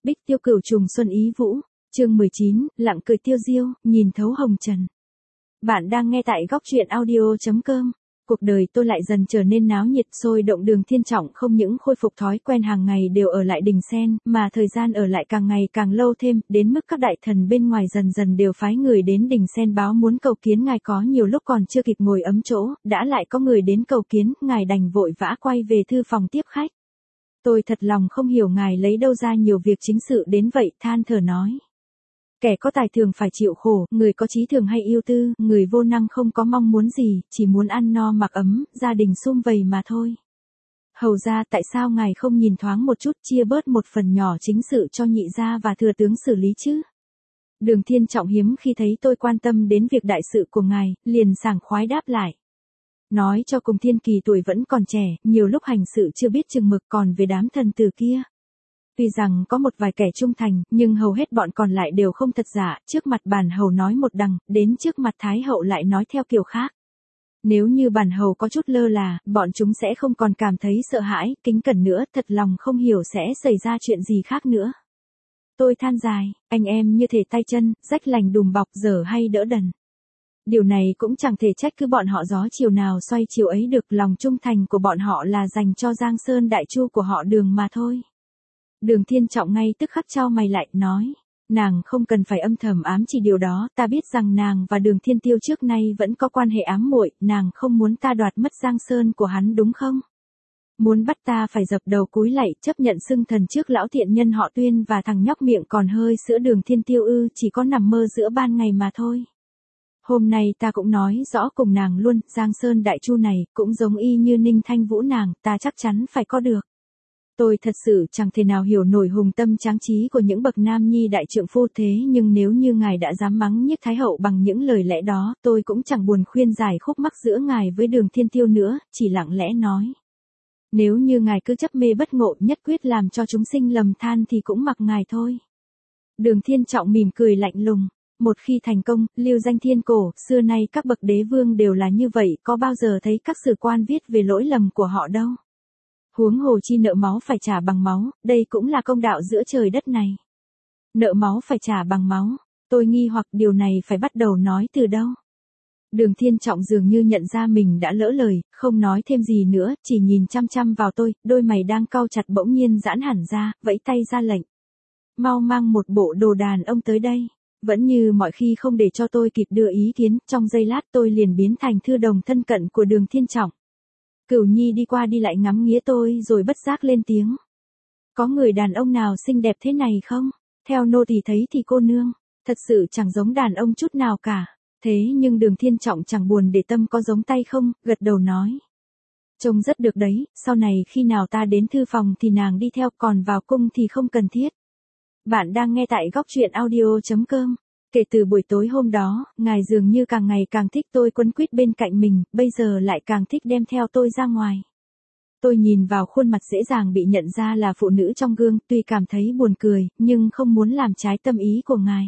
Bích Tiêu Cửu Trùng Xuân Ý Vũ, chương 19, lặng cười tiêu diêu, nhìn thấu hồng trần. Bạn đang nghe tại góc truyện audio.com. Cuộc đời tôi lại dần trở nên náo nhiệt sôi động. Đường Thiên Trọng không những khôi phục thói quen hàng ngày đều ở lại đình sen, mà thời gian ở lại càng ngày càng lâu thêm, đến mức các đại thần bên ngoài dần dần đều phái người đến đình sen báo muốn cầu kiến ngài. Có nhiều lúc còn chưa kịp ngồi ấm chỗ, đã lại có người đến cầu kiến, ngài đành vội vã quay về thư phòng tiếp khách. Tôi thật lòng không hiểu ngài lấy đâu ra nhiều việc chính sự đến vậy, than thở nói. Kẻ có tài thường phải chịu khổ, người có trí thường hay yêu tư, người vô năng không có mong muốn gì, chỉ muốn ăn no mặc ấm, gia đình sum vầy mà thôi. Hầu ra tại sao ngài không nhìn thoáng một chút chia bớt một phần nhỏ chính sự cho nhị gia và thừa tướng xử lý chứ? Đường Thiên Trọng hiếm khi thấy tôi quan tâm đến việc đại sự của ngài, liền sảng khoái đáp lại. Nói cho cùng Thiên Kỳ tuổi vẫn còn trẻ, nhiều lúc hành sự chưa biết chừng mực, còn về đám thần tử kia. Tuy rằng có một vài kẻ trung thành, nhưng hầu hết bọn còn lại đều không thật giả, trước mặt bản hầu nói một đằng, đến trước mặt thái hậu lại nói theo kiểu khác. Nếu như bản hầu có chút lơ là, bọn chúng sẽ không còn cảm thấy sợ hãi, kính cẩn nữa, thật lòng không hiểu sẽ xảy ra chuyện gì khác nữa. Tôi than dài, anh em như thể tay chân, rách lành đùm bọc, dở hay đỡ đần. Điều này cũng chẳng thể trách cứ bọn họ, gió chiều nào xoay chiều ấy được, lòng trung thành của bọn họ là dành cho Giang Sơn Đại Chu của họ Đường mà thôi. Đường Thiên Trọng ngay tức khắc chau mày lại, nói, nàng không cần phải âm thầm ám chỉ điều đó, ta biết rằng nàng và Đường Thiên Tiêu trước nay vẫn có quan hệ ám muội, nàng không muốn ta đoạt mất Giang Sơn của hắn đúng không? Muốn bắt ta phải dập đầu cúi lạy, chấp nhận xưng thần trước lão thiện nhân họ Tuyên và thằng nhóc miệng còn hơi sữa Đường Thiên Tiêu ư? Chỉ có nằm mơ giữa ban ngày mà thôi. Hôm nay ta cũng nói rõ cùng nàng luôn, Giang Sơn Đại Chu này, cũng giống y như Ninh Thanh Vũ nàng, ta chắc chắn phải có được. Tôi thật sự chẳng thể nào hiểu nổi hùng tâm tráng trí của những bậc nam nhi đại trượng phu, thế nhưng nếu như ngài đã dám mắng nhiếc Thái hậu bằng những lời lẽ đó, tôi cũng chẳng buồn khuyên giải khúc mắc giữa ngài với Đường Thiên Tiêu nữa, chỉ lặng lẽ nói. Nếu như ngài cứ chấp mê bất ngộ, nhất quyết làm cho chúng sinh lầm than thì cũng mặc ngài thôi. Đường Thiên Trọng mỉm cười lạnh lùng. Một khi thành công, lưu danh thiên cổ, xưa nay các bậc đế vương đều là như vậy, có bao giờ thấy các sử quan viết về lỗi lầm của họ đâu. Huống hồ chi nợ máu phải trả bằng máu, đây cũng là công đạo giữa trời đất này. Nợ máu phải trả bằng máu, tôi nghi hoặc điều này phải bắt đầu nói từ đâu. Đường Thiên Trọng dường như nhận ra mình đã lỡ lời, không nói thêm gì nữa, chỉ nhìn chăm chăm vào tôi, đôi mày đang cau chặt bỗng nhiên giãn hẳn ra, vẫy tay ra lệnh. Mau mang một bộ đồ đàn ông tới đây. Vẫn như mọi khi không để cho tôi kịp đưa ý kiến, trong giây lát tôi liền biến thành thư đồng thân cận của Đường Thiên Trọng. Cửu Nhi đi qua đi lại ngắm nghía tôi rồi bất giác lên tiếng. Có người đàn ông nào xinh đẹp thế này không? Theo nô tỳ thấy thì cô nương, thật sự chẳng giống đàn ông chút nào cả. Thế nhưng Đường Thiên Trọng chẳng buồn để tâm có giống tay không, gật đầu nói. Trông rất được đấy, sau này khi nào ta đến thư phòng thì nàng đi theo, còn vào cung thì không cần thiết. Bạn đang nghe tại góc truyện audio.com. Kể từ buổi tối hôm đó, ngài dường như càng ngày càng thích tôi quấn quýt bên cạnh mình, bây giờ lại càng thích đem theo tôi ra ngoài. Tôi nhìn vào khuôn mặt dễ dàng bị nhận ra là phụ nữ trong gương, tuy cảm thấy buồn cười, nhưng không muốn làm trái tâm ý của ngài.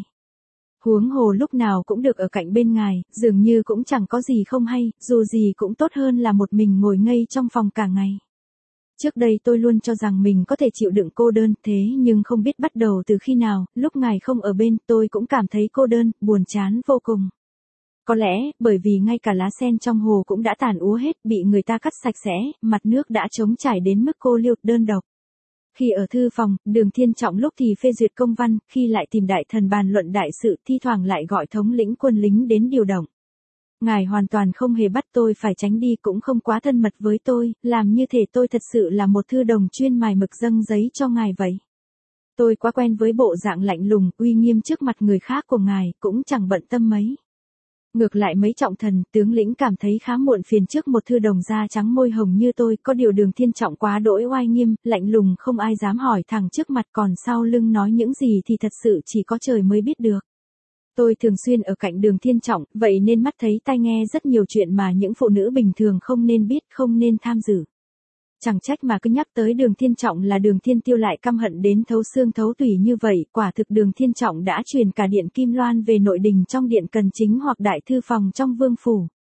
Huống hồ lúc nào cũng được ở cạnh bên ngài, dường như cũng chẳng có gì không hay, dù gì cũng tốt hơn là một mình ngồi ngây trong phòng cả ngày. Trước đây tôi luôn cho rằng mình có thể chịu đựng cô đơn, thế nhưng không biết bắt đầu từ khi nào, lúc ngài không ở bên, tôi cũng cảm thấy cô đơn, buồn chán vô cùng. Có lẽ, bởi vì ngay cả lá sen trong hồ cũng đã tàn úa hết, bị người ta cắt sạch sẽ, mặt nước đã trống trải đến mức cô liêu, đơn độc. Khi ở thư phòng, Đường Thiên Trọng lúc thì phê duyệt công văn, khi lại tìm đại thần bàn luận đại sự, thi thoảng lại gọi thống lĩnh quân lính đến điều động. Ngài hoàn toàn không hề bắt tôi phải tránh đi, cũng không quá thân mật với tôi, làm như thể tôi thật sự là một thư đồng chuyên mài mực dâng giấy cho ngài vậy. Tôi quá quen với bộ dạng lạnh lùng, uy nghiêm trước mặt người khác của ngài, cũng chẳng bận tâm mấy. Ngược lại mấy trọng thần, tướng lĩnh cảm thấy khá muộn phiền trước một thư đồng da trắng môi hồng như tôi, có điều Đường Thiên Trọng quá đỗi oai nghiêm, lạnh lùng không ai dám hỏi thẳng trước mặt, còn sau lưng nói những gì thì thật sự chỉ có trời mới biết được. Tôi thường xuyên ở cạnh Đường Thiên Trọng, vậy nên mắt thấy tai nghe rất nhiều chuyện mà những phụ nữ bình thường không nên biết, không nên tham dự. Chẳng trách mà cứ nhắc tới Đường Thiên Trọng là Đường Thiên Tiêu lại căm hận đến thấu xương thấu tủy như vậy, quả thực Đường Thiên Trọng đã truyền cả điện Kim Loan về nội đình trong điện Cần Chính hoặc đại thư phòng trong vương phủ.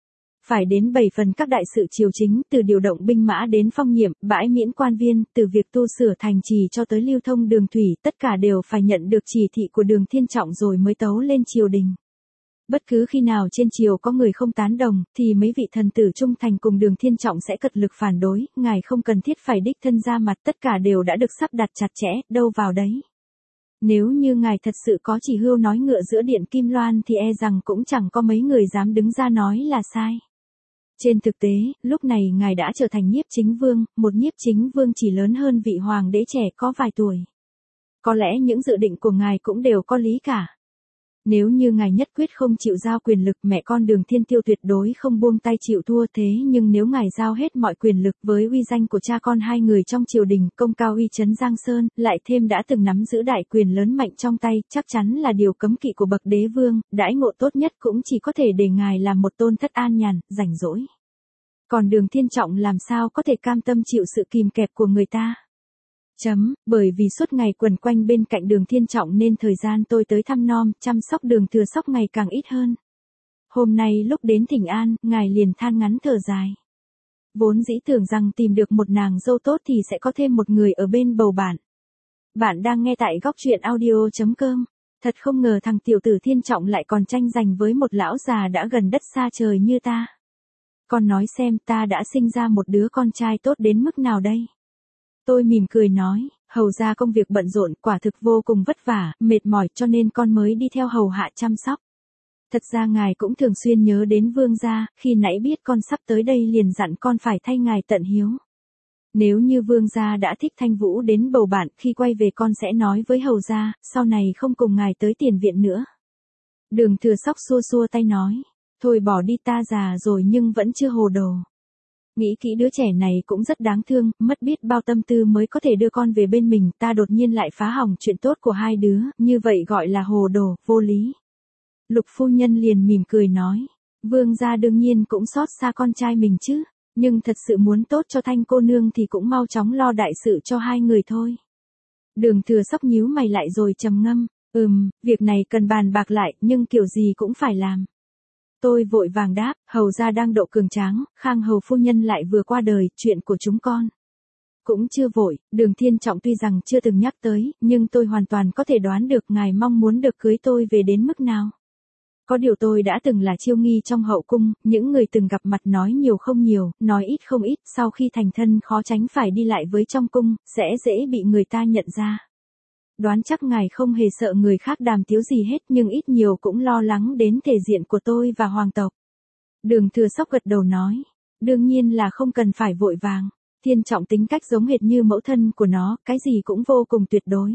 phải đến 7 phần các đại sự triều chính, từ điều động binh mã đến phong nhiệm, bãi miễn quan viên, từ việc tu sửa thành trì cho tới lưu thông đường thủy, tất cả đều phải nhận được chỉ thị của Đường Thiên Trọng rồi mới tấu lên triều đình. Bất cứ khi nào trên triều có người không tán đồng, thì mấy vị thần tử trung thành cùng Đường Thiên Trọng sẽ cật lực phản đối, ngài không cần thiết phải đích thân ra mặt, tất cả đều đã được sắp đặt chặt chẽ, đâu vào đấy. Nếu như ngài thật sự có chỉ hươu nói ngựa giữa điện Kim Loan thì e rằng cũng chẳng có mấy người dám đứng ra nói là sai. Trên thực tế, lúc này ngài đã trở thành nhiếp chính vương, một nhiếp chính vương chỉ lớn hơn vị hoàng đế trẻ có vài tuổi. Có lẽ những dự định của ngài cũng đều có lý cả. Nếu như ngài nhất quyết không chịu giao quyền lực, mẹ con Đường Thiên Tiêu tuyệt đối không buông tay chịu thua, thế nhưng nếu ngài giao hết mọi quyền lực với uy danh của cha con hai người trong triều đình, công cao uy chấn Giang Sơn, lại thêm đã từng nắm giữ đại quyền lớn mạnh trong tay, chắc chắn là điều cấm kỵ của bậc đế vương, đãi ngộ tốt nhất cũng chỉ có thể để ngài làm một tôn thất an nhàn, rảnh rỗi. Còn Đường Thiên Trọng làm sao có thể cam tâm chịu sự kìm kẹp của người ta? Bởi vì suốt ngày quẩn quanh bên cạnh Đường Thiên Trọng nên thời gian tôi tới thăm nom, chăm sóc Đường Thừa Sóc ngày càng ít hơn. Hôm nay lúc đến Thỉnh An, ngài liền than ngắn thở dài. Vốn dĩ tưởng rằng tìm được một nàng dâu tốt thì sẽ có thêm một người ở bên bầu bạn. Bạn đang nghe tại góc truyện audio.com. Thật không ngờ thằng tiểu tử Thiên Trọng lại còn tranh giành với một lão già đã gần đất xa trời như ta. Con nói xem ta đã sinh ra một đứa con trai tốt đến mức nào đây? Tôi mỉm cười nói, hầu ra công việc bận rộn, quả thực vô cùng vất vả, mệt mỏi cho nên con mới đi theo hầu hạ chăm sóc. Thật ra ngài cũng thường xuyên nhớ đến vương gia, khi nãy biết con sắp tới đây liền dặn con phải thay ngài tận hiếu. Nếu như vương gia đã thích Thanh Vũ đến bầu bạn, khi quay về con sẽ nói với hầu gia, sau này không cùng ngài tới tiền viện nữa. Đường Thừa Sóc xua xua tay nói, thôi bỏ đi, ta già rồi nhưng vẫn chưa hồ đồ. Nghĩ kỹ đứa trẻ này cũng rất đáng thương, mất biết bao tâm tư mới có thể đưa con về bên mình, ta đột nhiên lại phá hỏng chuyện tốt của hai đứa, như vậy gọi là hồ đồ, vô lý. Lục phu nhân liền mỉm cười nói, vương gia đương nhiên cũng xót xa con trai mình chứ, nhưng thật sự muốn tốt cho Thanh cô nương thì cũng mau chóng lo đại sự cho hai người thôi. Đường Thừa Sóc nhíu mày lại rồi trầm ngâm, việc này cần bàn bạc lại, nhưng kiểu gì cũng phải làm. Tôi vội vàng đáp, hầu gia đang độ cường tráng, Khang hầu phu nhân lại vừa qua đời, chuyện của chúng con cũng chưa vội. Đường Thiên Trọng tuy rằng chưa từng nhắc tới, nhưng tôi hoàn toàn có thể đoán được ngài mong muốn được cưới tôi về đến mức nào. Có điều tôi đã từng là chiêu nghi trong hậu cung, những người từng gặp mặt nói nhiều không nhiều, nói ít không ít, sau khi thành thân khó tránh phải đi lại với trong cung, sẽ dễ bị người ta nhận ra. Đoán chắc ngài không hề sợ người khác đàm tiếu gì hết, nhưng ít nhiều cũng lo lắng đến thể diện của tôi và hoàng tộc. Đường Thừa Sóc gật đầu nói, đương nhiên là không cần phải vội vàng. Thiên Trọng tính cách giống hệt như mẫu thân của nó, cái gì cũng vô cùng tuyệt đối.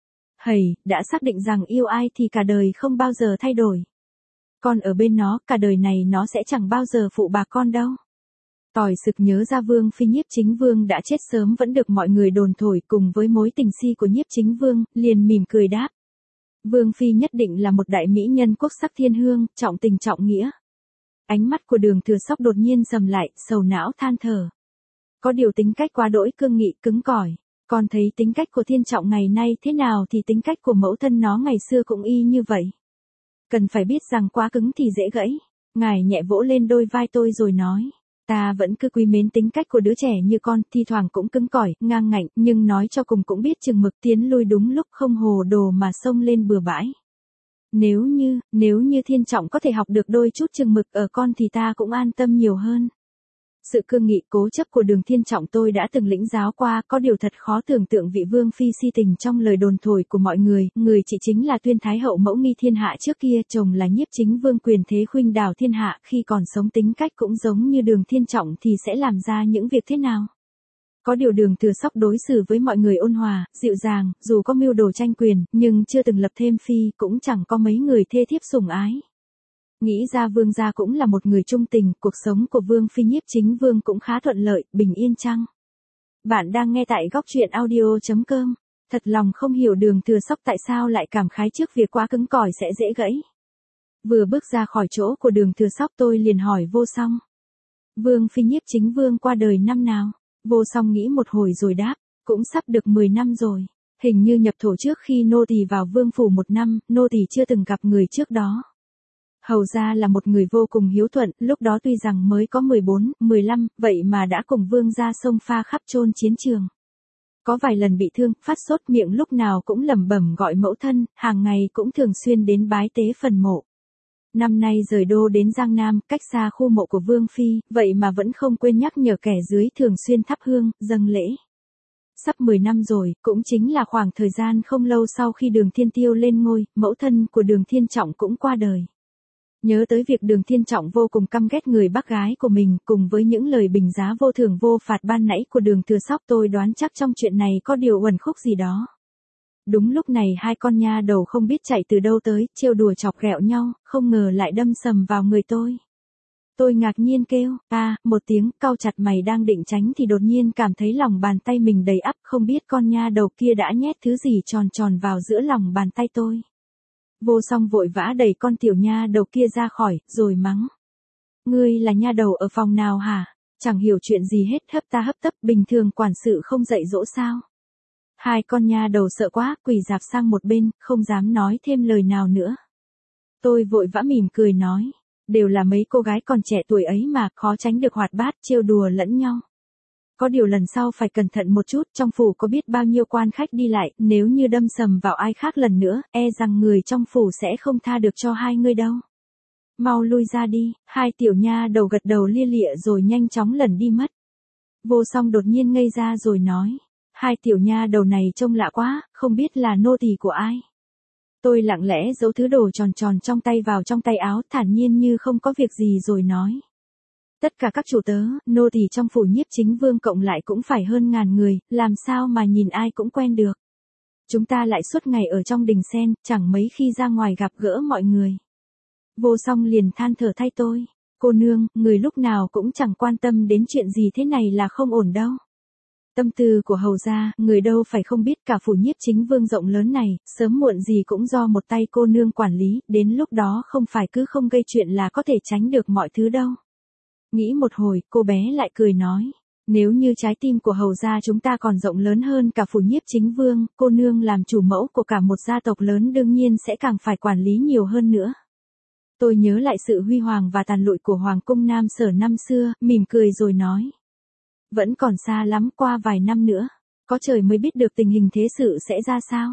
Đã xác định rằng yêu ai thì cả đời không bao giờ thay đổi. Con ở bên nó, cả đời này nó sẽ chẳng bao giờ phụ bạc con đâu. Tỏi sực nhớ ra Vương phi nhiếp chính vương đã chết sớm vẫn được mọi người đồn thổi, cùng với mối tình si của nhiếp chính vương, liền mỉm cười đáp. Vương phi nhất định là một đại mỹ nhân quốc sắc thiên hương, trọng tình trọng nghĩa. Ánh mắt của Đường Thừa Sóc đột nhiên sầm lại, sầu não than thở. Có điều tính cách quá đỗi cương nghị cứng cỏi. Con thấy tính cách của Thiên Trọng ngày nay thế nào thì tính cách của mẫu thân nó ngày xưa cũng y như vậy. Cần phải biết rằng quá cứng thì dễ gãy. Ngài nhẹ vỗ lên đôi vai tôi rồi nói. Ta vẫn cứ quý mến tính cách của đứa trẻ như con, thi thoảng cũng cứng cỏi, ngang ngạnh, nhưng nói cho cùng cũng biết chừng mực, tiến lui đúng lúc, không hồ đồ mà xông lên bừa bãi. Nếu như Thiên Trọng có thể học được đôi chút chừng mực ở con thì ta cũng an tâm nhiều hơn. Sự cương nghị cố chấp của Đường Thiên Trọng tôi đã từng lĩnh giáo qua, có điều thật khó tưởng tượng vị vương phi si tình trong lời đồn thổi của mọi người, người chị chính là Tuyên Thái hậu mẫu nghi thiên hạ trước kia, chồng là nhiếp chính vương quyền thế khuynh đảo thiên hạ, khi còn sống tính cách cũng giống như Đường Thiên Trọng thì sẽ làm ra những việc thế nào. Có điều Đường Thừa Sóc đối xử với mọi người ôn hòa, dịu dàng, dù có mưu đồ tranh quyền, nhưng chưa từng lập thêm phi, cũng chẳng có mấy người thê thiếp sủng ái. Nghĩ ra vương gia cũng là một người trung tình, cuộc sống của vương phi nhiếp chính vương cũng khá thuận lợi, bình yên chăng? Bạn đang nghe tại góc truyện audio.com. Thật lòng không hiểu Đường Thừa Sóc tại sao lại cảm khái trước việc quá cứng cỏi sẽ dễ gãy. Vừa bước ra khỏi chỗ của Đường Thừa Sóc tôi liền hỏi Vô Song. Vương phi nhiếp chính vương qua đời năm nào? Vô Song nghĩ một hồi rồi đáp, cũng sắp được 10 năm rồi. Hình như nhập thổ trước khi nô tỳ vào vương phủ 1 năm, nô tỳ chưa từng gặp người trước đó. Hầu gia là một người vô cùng hiếu thuận, lúc đó tuy rằng mới có 14, 15, vậy mà đã cùng vương gia xông pha khắp chôn chiến trường. Có vài lần bị thương, phát sốt, miệng lúc nào cũng lẩm bẩm gọi mẫu thân, hàng ngày cũng thường xuyên đến bái tế phần mộ. Năm nay rời đô đến Giang Nam, cách xa khu mộ của Vương Phi, vậy mà vẫn không quên nhắc nhở kẻ dưới thường xuyên thắp hương, dâng lễ. Sắp 10 năm rồi, cũng chính là khoảng thời gian không lâu sau khi Đường Thiên Tiêu lên ngôi, mẫu thân của Đường Thiên Trọng cũng qua đời. Nhớ tới việc Đường Thiên Trọng vô cùng căm ghét người bác gái của mình, cùng với những lời bình giá vô thưởng vô phạt ban nãy của Đường Thừa Sóc, tôi đoán chắc trong chuyện này có điều uẩn khúc gì đó. Đúng lúc này hai con nha đầu không biết chạy từ đâu tới, trêu đùa chọc ghẹo nhau, không ngờ lại đâm sầm vào người tôi. Tôi ngạc nhiên kêu, một tiếng, cau chặt mày đang định tránh thì đột nhiên cảm thấy lòng bàn tay mình đầy ắp, không biết con nha đầu kia đã nhét thứ gì tròn tròn vào giữa lòng bàn tay tôi. Vô Song vội vã đẩy con tiểu nha đầu kia ra khỏi, rồi mắng. Ngươi là nha đầu ở phòng nào hả? Chẳng hiểu chuyện gì hết, hấp ta hấp tấp, bình thường quản sự không dạy dỗ sao? Hai con nha đầu sợ quá, quỳ rạp sang một bên, không dám nói thêm lời nào nữa. Tôi vội vã mỉm cười nói, đều là mấy cô gái còn trẻ tuổi ấy mà, khó tránh được hoạt bát, trêu đùa lẫn nhau. Có điều lần sau phải cẩn thận một chút, trong phủ có biết bao nhiêu quan khách đi lại, nếu như đâm sầm vào ai khác lần nữa, e rằng người trong phủ sẽ không tha được cho hai ngươi đâu. Mau lui ra đi, hai tiểu nha đầu gật đầu lia lịa rồi nhanh chóng lẩn đi mất. Vô Song đột nhiên ngây ra rồi nói, hai tiểu nha đầu này trông lạ quá, không biết là nô tỳ của ai. Tôi lặng lẽ giấu thứ đồ tròn tròn trong tay vào trong tay áo, thản nhiên như không có việc gì rồi nói. Tất cả các chủ tớ, nô tỳ trong phủ Nhiếp Chính Vương cộng lại cũng phải hơn ngàn người, làm sao mà nhìn ai cũng quen được. Chúng ta lại suốt ngày ở trong đình sen, chẳng mấy khi ra ngoài gặp gỡ mọi người. Vô Song liền than thở thay tôi. Cô nương, người lúc nào cũng chẳng quan tâm đến chuyện gì thế này là không ổn đâu. Tâm tư của hầu gia, người đâu phải không biết cả phủ Nhiếp Chính Vương rộng lớn này, sớm muộn gì cũng do một tay cô nương quản lý, đến lúc đó không phải cứ không gây chuyện là có thể tránh được mọi thứ đâu. Nghĩ một hồi, cô bé lại cười nói, nếu như trái tim của hầu gia chúng ta còn rộng lớn hơn cả phủ Nhiếp Chính Vương, cô nương làm chủ mẫu của cả một gia tộc lớn đương nhiên sẽ càng phải quản lý nhiều hơn nữa. Tôi nhớ lại sự huy hoàng và tàn lụi của Hoàng cung Nam Sở năm xưa, mỉm cười rồi nói. Vẫn còn xa lắm, qua vài năm nữa, có trời mới biết được tình hình thế sự sẽ ra sao.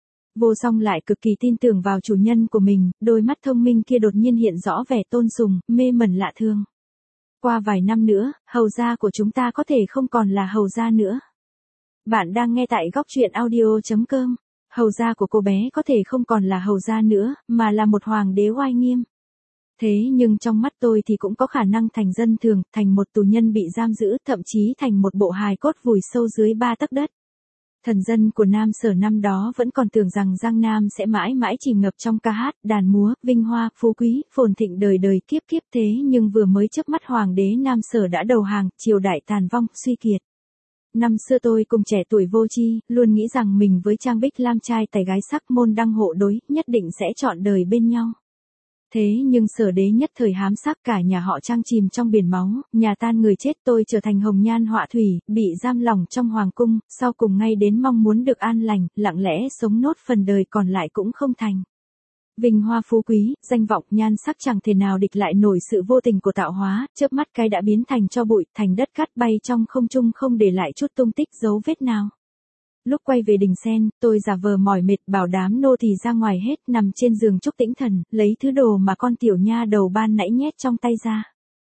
Vô Song lại cực kỳ tin tưởng vào chủ nhân của mình, đôi mắt thông minh kia đột nhiên hiện rõ vẻ tôn sùng, mê mẩn lạ thường. Qua vài năm nữa, hầu gia của chúng ta có thể không còn là hầu gia nữa. Bạn đang nghe tại góc truyện audio.com. Hầu gia của cô bé có thể không còn là hầu gia nữa, mà là một hoàng đế oai nghiêm. Thế nhưng trong mắt tôi thì cũng có khả năng thành dân thường, thành một tù nhân bị giam giữ, thậm chí thành một bộ hài cốt vùi sâu dưới 3 tấc đất. Thần dân của Nam Sở năm đó vẫn còn tưởng rằng Giang Nam sẽ mãi mãi chìm ngập trong ca hát, đàn múa, vinh hoa, phú quý, phồn thịnh đời đời kiếp kiếp, thế nhưng vừa mới chớp mắt hoàng đế Nam Sở đã đầu hàng, triều đại tàn vong, suy kiệt. Năm xưa tôi cùng trẻ tuổi vô tri, luôn nghĩ rằng mình với Trang Bích Lam trai tài gái sắc môn đăng hộ đối, nhất định sẽ trọn đời bên nhau. Thế nhưng Sở đế nhất thời hám sắc, cả nhà họ Trang chìm trong biển máu, nhà tan người chết, tôi trở thành hồng nhan họa thủy, bị giam lỏng trong hoàng cung, sau cùng ngay đến mong muốn được an lành, lặng lẽ sống nốt phần đời còn lại cũng không thành. Vinh hoa phú quý, danh vọng, nhan sắc chẳng thể nào địch lại nổi sự vô tình của tạo hóa, chớp mắt cái đã biến thành tro bụi, thành đất cát, bay trong không trung, không để lại chút tung tích dấu vết nào. Lúc quay về đình sen, tôi giả vờ mỏi mệt, bảo đám nô tỳ ra ngoài hết, nằm trên giường Trúc Tĩnh Thần, lấy thứ đồ mà con tiểu nha đầu ban nãy nhét trong tay ra.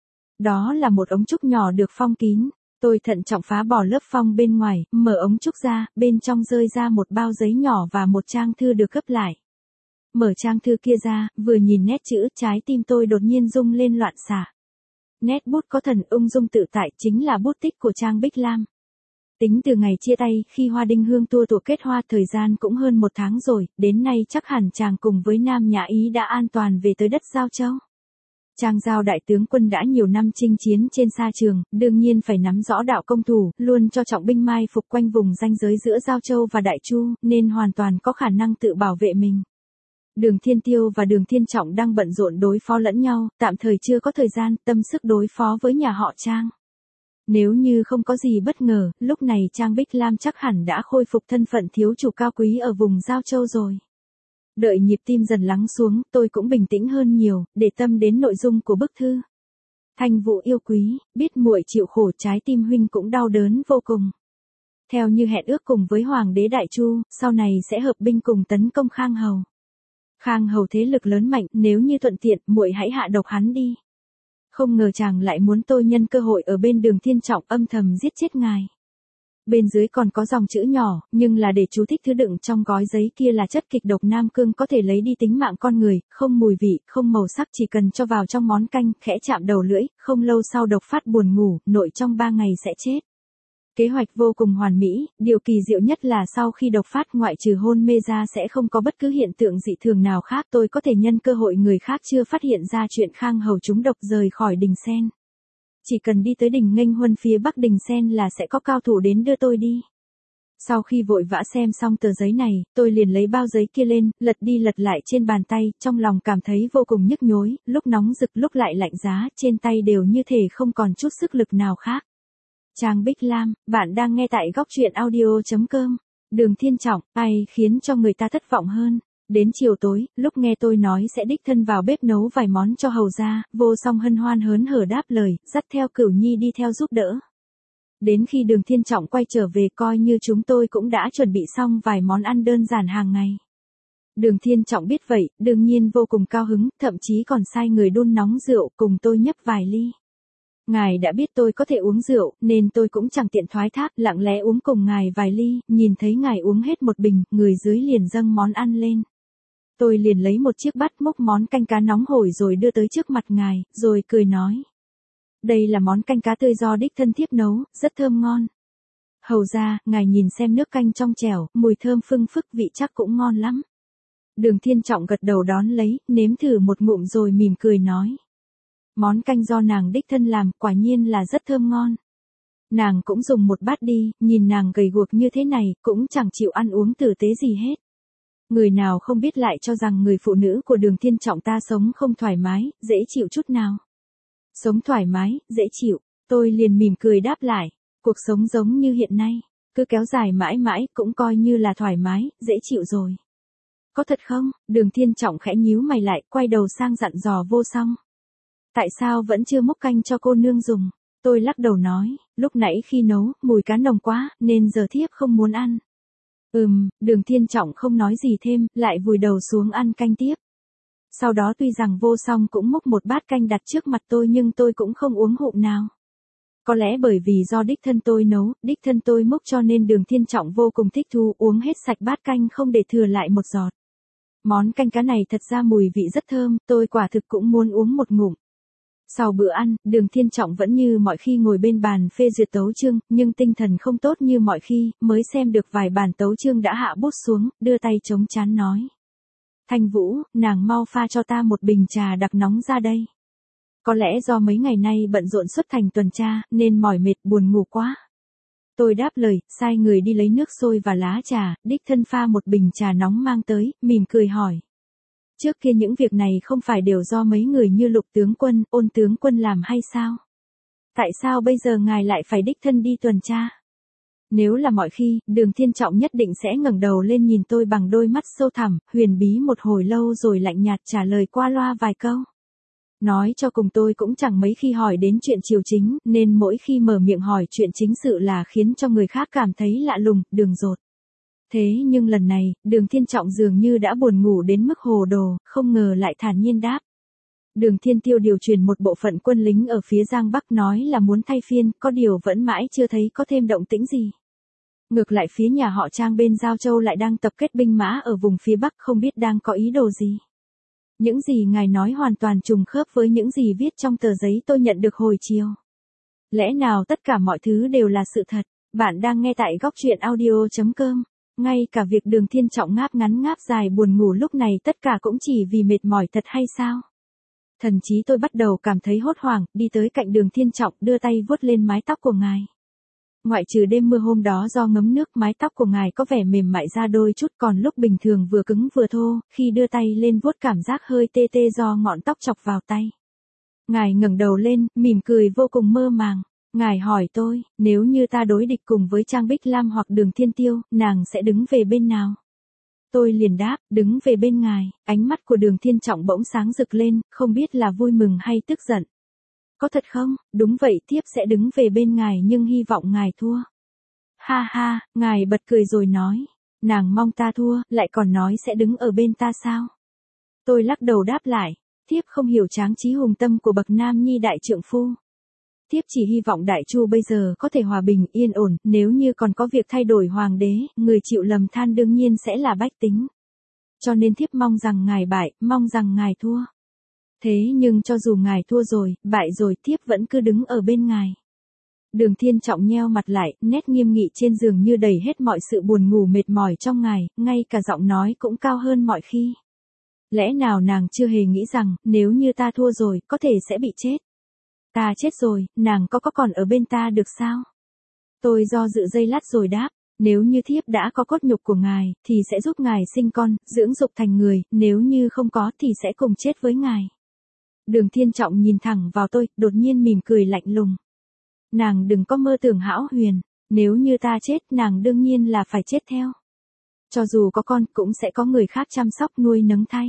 Đó là một ống trúc nhỏ được phong kín. Tôi thận trọng phá bỏ lớp phong bên ngoài, mở ống trúc ra, bên trong rơi ra một bao giấy nhỏ và một trang thư được gấp lại. Mở trang thư kia ra, vừa nhìn nét chữ, trái tim tôi đột nhiên rung lên loạn xạ. Nét bút có thần ung dung tự tại, chính là bút tích của Trang Bích Lam. Tính từ ngày chia tay, khi Hoa Đinh Hương tua tủa kết hoa, thời gian cũng hơn 1 tháng rồi, đến nay chắc hẳn chàng cùng với Nam Nhã Ý đã an toàn về tới đất Giao Châu. Trang Giao đại tướng quân đã nhiều năm chinh chiến trên sa trường, đương nhiên phải nắm rõ đạo công thủ, luôn cho trọng binh mai phục quanh vùng ranh giới giữa Giao Châu và Đại Chu, nên hoàn toàn có khả năng tự bảo vệ mình. Đường Thiên Tiêu và Đường Thiên Trọng đang bận rộn đối phó lẫn nhau, tạm thời chưa có thời gian, tâm sức đối phó với nhà họ Trang. Nếu như không có gì bất ngờ, lúc này Trang Bích Lam chắc hẳn đã khôi phục thân phận thiếu chủ cao quý ở vùng Giao Châu rồi. Đợi nhịp tim dần lắng xuống, tôi cũng bình tĩnh hơn nhiều, để tâm đến nội dung của bức thư. Thanh Vũ yêu quý, biết muội chịu khổ, trái tim huynh cũng đau đớn vô cùng. Theo như hẹn ước cùng với Hoàng đế Đại Chu, sau này sẽ hợp binh cùng tấn công Khang Hầu. Khang Hầu thế lực lớn mạnh, nếu như thuận tiện, muội hãy hạ độc hắn đi. Không ngờ chàng lại muốn tôi nhân cơ hội ở bên Đường Thiên Trọng âm thầm giết chết ngài. Bên dưới còn có dòng chữ nhỏ, nhưng là để chú thích thứ đựng trong gói giấy kia là chất kịch độc nam cương có thể lấy đi tính mạng con người, không mùi vị, không màu sắc, chỉ cần cho vào trong món canh, khẽ chạm đầu lưỡi, không lâu sau độc phát buồn ngủ, nội trong 3 ngày sẽ chết. Kế hoạch vô cùng hoàn mỹ, điều kỳ diệu nhất là sau khi độc phát ngoại trừ hôn mê ra sẽ không có bất cứ hiện tượng dị thường nào khác, tôi có thể nhân cơ hội người khác chưa phát hiện ra chuyện Khang Hầu trúng độc rời khỏi đình sen. Chỉ cần đi tới đỉnh Nghênh Huân phía bắc đình sen là sẽ có cao thủ đến đưa tôi đi. Sau khi vội vã xem xong tờ giấy này, tôi liền lấy bao giấy kia lên, lật đi lật lại trên bàn tay, trong lòng cảm thấy vô cùng nhức nhối, lúc nóng rực lúc lại lạnh giá, trên tay đều như thể không còn chút sức lực nào khác. Trang Bích Lam, bạn đang nghe tại góc truyện audio.com. Đường Thiên Trọng, ai khiến cho người ta thất vọng hơn. Đến chiều tối, lúc nghe tôi nói sẽ đích thân vào bếp nấu vài món cho hầu ra, Vô Song hân hoan hớn hở đáp lời, dắt theo Cửu Nhi đi theo giúp đỡ. Đến khi Đường Thiên Trọng quay trở về coi như chúng tôi cũng đã chuẩn bị xong vài món ăn đơn giản hàng ngày. Đường Thiên Trọng biết vậy, đương nhiên vô cùng cao hứng, thậm chí còn sai người đun nóng rượu cùng tôi nhấp vài ly. Ngài đã biết tôi có thể uống rượu, nên tôi cũng chẳng tiện thoái thác, lặng lẽ uống cùng ngài vài ly, nhìn thấy ngài uống hết một bình, người dưới liền dâng món ăn lên. Tôi liền lấy một chiếc bát múc món canh cá nóng hổi rồi đưa tới trước mặt ngài, rồi cười nói. Đây là món canh cá tươi do đích thân thiếp nấu, rất thơm ngon. Hầu ra, ngài nhìn xem nước canh trong trẻo, mùi thơm phưng phức, vị chắc cũng ngon lắm. Đường Thiên Trọng gật đầu đón lấy, nếm thử một ngụm rồi mỉm cười nói. Món canh do nàng đích thân làm, quả nhiên là rất thơm ngon. Nàng cũng dùng một bát đi, nhìn nàng gầy guộc như thế này, cũng chẳng chịu ăn uống tử tế gì hết. Người nào không biết lại cho rằng người phụ nữ của Đường Thiên Trọng ta sống không thoải mái, dễ chịu chút nào. Sống thoải mái, dễ chịu, tôi liền mỉm cười đáp lại, cuộc sống giống như hiện nay, cứ kéo dài mãi mãi cũng coi như là thoải mái, dễ chịu rồi. Có thật không? Đường Thiên Trọng khẽ nhíu mày lại, quay đầu sang dặn dò Vô Song. Tại sao vẫn chưa múc canh cho cô nương dùng? Tôi lắc đầu nói, lúc nãy khi nấu, mùi cá nồng quá, nên giờ thiếp không muốn ăn. Đường Thiên Trọng không nói gì thêm, lại vùi đầu xuống ăn canh tiếp. Sau đó tuy rằng Vô Song cũng múc một bát canh đặt trước mặt tôi nhưng tôi cũng không uống hụm nào. Có lẽ bởi vì do đích thân tôi nấu, đích thân tôi múc cho nên Đường Thiên Trọng vô cùng thích thú uống hết sạch bát canh không để thừa lại một giọt. Món canh cá này thật ra mùi vị rất thơm, tôi quả thực cũng muốn uống một ngụm. Sau bữa ăn, Đường Thiên Trọng vẫn như mọi khi ngồi bên bàn phê duyệt tấu chương, nhưng tinh thần không tốt như mọi khi, mới xem được vài bản tấu chương đã hạ bút xuống, đưa tay chống trán nói. Thanh Vũ, nàng mau pha cho ta một bình trà đặc nóng ra đây. Có lẽ do mấy ngày nay bận rộn xuất thành tuần tra, nên mỏi mệt buồn ngủ quá. Tôi đáp lời, sai người đi lấy nước sôi và lá trà, đích thân pha một bình trà nóng mang tới, mỉm cười hỏi. Trước kia những việc này không phải đều do mấy người như Lục tướng quân, Ôn tướng quân làm hay sao? Tại sao bây giờ ngài lại phải đích thân đi tuần tra? Nếu là mọi khi, Đường Thiên Trọng nhất định sẽ ngẩng đầu lên nhìn tôi bằng đôi mắt sâu thẳm, huyền bí một hồi lâu rồi lạnh nhạt trả lời qua loa vài câu. Nói cho cùng tôi cũng chẳng mấy khi hỏi đến chuyện triều chính, nên mỗi khi mở miệng hỏi chuyện chính sự là khiến cho người khác cảm thấy lạ lùng, đường dột. Thế nhưng lần này, Đường Thiên Trọng dường như đã buồn ngủ đến mức hồ đồ, không ngờ lại thản nhiên đáp. Đường Thiên Tiêu điều chuyển một bộ phận quân lính ở phía Giang Bắc nói là muốn thay phiên, có điều vẫn mãi chưa thấy có thêm động tĩnh gì. Ngược lại phía nhà họ Trang bên Giao Châu lại đang tập kết binh mã ở vùng phía Bắc không biết đang có ý đồ gì. Những gì ngài nói hoàn toàn trùng khớp với những gì viết trong tờ giấy tôi nhận được hồi chiều. Lẽ nào tất cả mọi thứ đều là sự thật? Bạn đang nghe tại góc truyện audio.com. Ngay cả việc Đường Thiên Trọng ngáp ngắn ngáp dài buồn ngủ lúc này tất cả cũng chỉ vì mệt mỏi thật hay sao? Thần chí tôi bắt đầu cảm thấy hốt hoảng, đi tới cạnh Đường Thiên Trọng đưa tay vuốt lên mái tóc của ngài. Ngoại trừ đêm mưa hôm đó do ngấm nước, mái tóc của ngài có vẻ mềm mại ra đôi chút, còn lúc bình thường vừa cứng vừa thô, khi đưa tay lên vuốt cảm giác hơi tê tê do ngọn tóc chọc vào tay. Ngài ngẩng đầu lên, mỉm cười vô cùng mơ màng. Ngài hỏi tôi, nếu như ta đối địch cùng với Trang Bích Lam hoặc Đường Thiên Tiêu, nàng sẽ đứng về bên nào? Tôi liền đáp, đứng về bên ngài, ánh mắt của Đường Thiên Trọng bỗng sáng rực lên, không biết là vui mừng hay tức giận. Có thật không? Đúng vậy, thiếp sẽ đứng về bên ngài nhưng hy vọng ngài thua. Ha ha, ngài bật cười rồi nói, nàng mong ta thua, lại còn nói sẽ đứng ở bên ta sao? Tôi lắc đầu đáp lại, thiếp không hiểu tráng trí hùng tâm của bậc nam nhi đại trượng phu. Thiếp chỉ hy vọng Đại Chu bây giờ có thể hòa bình, yên ổn, nếu như còn có việc thay đổi hoàng đế, người chịu lầm than đương nhiên sẽ là bách tính. Cho nên thiếp mong rằng ngài bại, mong rằng ngài thua. Thế nhưng cho dù ngài thua rồi, bại rồi, thiếp vẫn cứ đứng ở bên ngài. Đường Thiên Trọng nheo mặt lại, nét nghiêm nghị trên giường như đầy hết mọi sự buồn ngủ mệt mỏi trong ngài, ngay cả giọng nói cũng cao hơn mọi khi. Lẽ nào nàng chưa hề nghĩ rằng, nếu như ta thua rồi, có thể sẽ bị chết? Ta chết rồi, nàng có còn ở bên ta được sao? Tôi do dự giây lát rồi đáp, nếu như thiếp đã có cốt nhục của ngài, thì sẽ giúp ngài sinh con, dưỡng dục thành người, nếu như không có thì sẽ cùng chết với ngài. Đường Thiên Trọng nhìn thẳng vào tôi, đột nhiên mỉm cười lạnh lùng. Nàng đừng có mơ tưởng hão huyền, nếu như ta chết, nàng đương nhiên là phải chết theo. Cho dù có con, cũng sẽ có người khác chăm sóc nuôi nấng thay.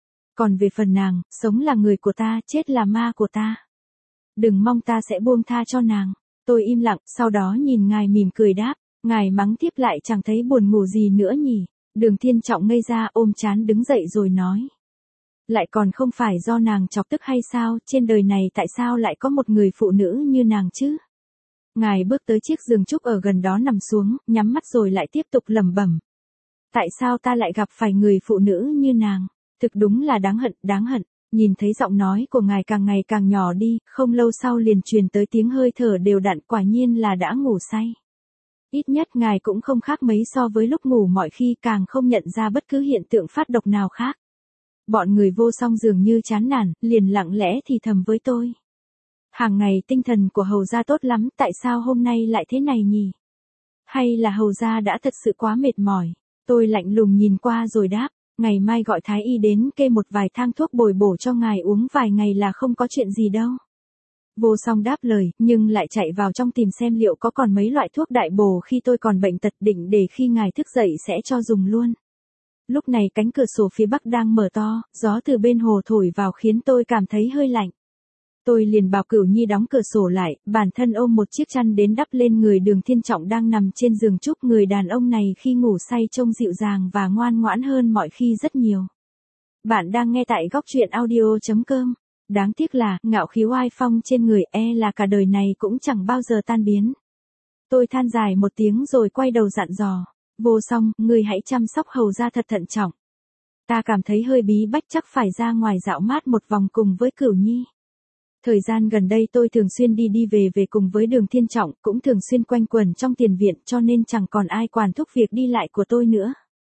Còn về phần nàng, sống là người của ta, chết là ma của ta. Đừng mong ta sẽ buông tha cho nàng. Tôi im lặng, sau đó nhìn ngài mỉm cười đáp, ngài mắng tiếp lại chẳng thấy buồn ngủ gì nữa nhỉ. Đường Thiên Trọng ngây ra ôm trán đứng dậy rồi nói. Lại còn không phải do nàng chọc tức hay sao, trên đời này tại sao lại có một người phụ nữ như nàng chứ? Ngài bước tới chiếc giường trúc ở gần đó nằm xuống, nhắm mắt rồi lại tiếp tục lẩm bẩm. Tại sao ta lại gặp phải người phụ nữ như nàng? Thực đúng là đáng hận, đáng hận. Nhìn thấy giọng nói của ngài càng ngày càng nhỏ đi, không lâu sau liền truyền tới tiếng hơi thở đều đặn, quả nhiên là đã ngủ say. Ít nhất ngài cũng không khác mấy so với lúc ngủ mọi khi, càng không nhận ra bất cứ hiện tượng phát độc nào khác. Bọn người vô song dường như chán nản, liền lặng lẽ thì thầm với tôi. Hàng ngày tinh thần của hầu gia tốt lắm, tại sao hôm nay lại thế này nhỉ? Hay là hầu gia đã thật sự quá mệt mỏi? Tôi lạnh lùng nhìn qua rồi đáp, ngày mai gọi thái y đến kê một vài thang thuốc bồi bổ cho ngài uống vài ngày là không có chuyện gì đâu. Vô song đáp lời, nhưng lại chạy vào trong tìm xem liệu có còn mấy loại thuốc đại bổ khi tôi còn bệnh tật, định để khi ngài thức dậy sẽ cho dùng luôn. Lúc này cánh cửa sổ phía bắc đang mở to, gió từ bên hồ thổi vào khiến tôi cảm thấy hơi lạnh. Tôi liền bảo Cửu Nhi đóng cửa sổ lại, bản thân ôm một chiếc chăn đến đắp lên người Đường Thiên Trọng đang nằm trên giường trúc. Người đàn ông này khi ngủ say trông dịu dàng và ngoan ngoãn hơn mọi khi rất nhiều. Bạn đang nghe tại góc truyện audio.com. Đáng tiếc là, ngạo khí oai phong trên người là cả đời này cũng chẳng bao giờ tan biến. Tôi than dài một tiếng rồi quay đầu dặn dò. Vô song, người hãy chăm sóc hầu gia thật thận trọng. Ta cảm thấy hơi bí bách, chắc phải ra ngoài dạo mát một vòng cùng với Cửu Nhi. Thời gian gần đây tôi thường xuyên đi về cùng với Đường Thiên Trọng, cũng thường xuyên quanh quẩn trong tiền viện, cho nên chẳng còn ai quản thúc việc đi lại của tôi nữa.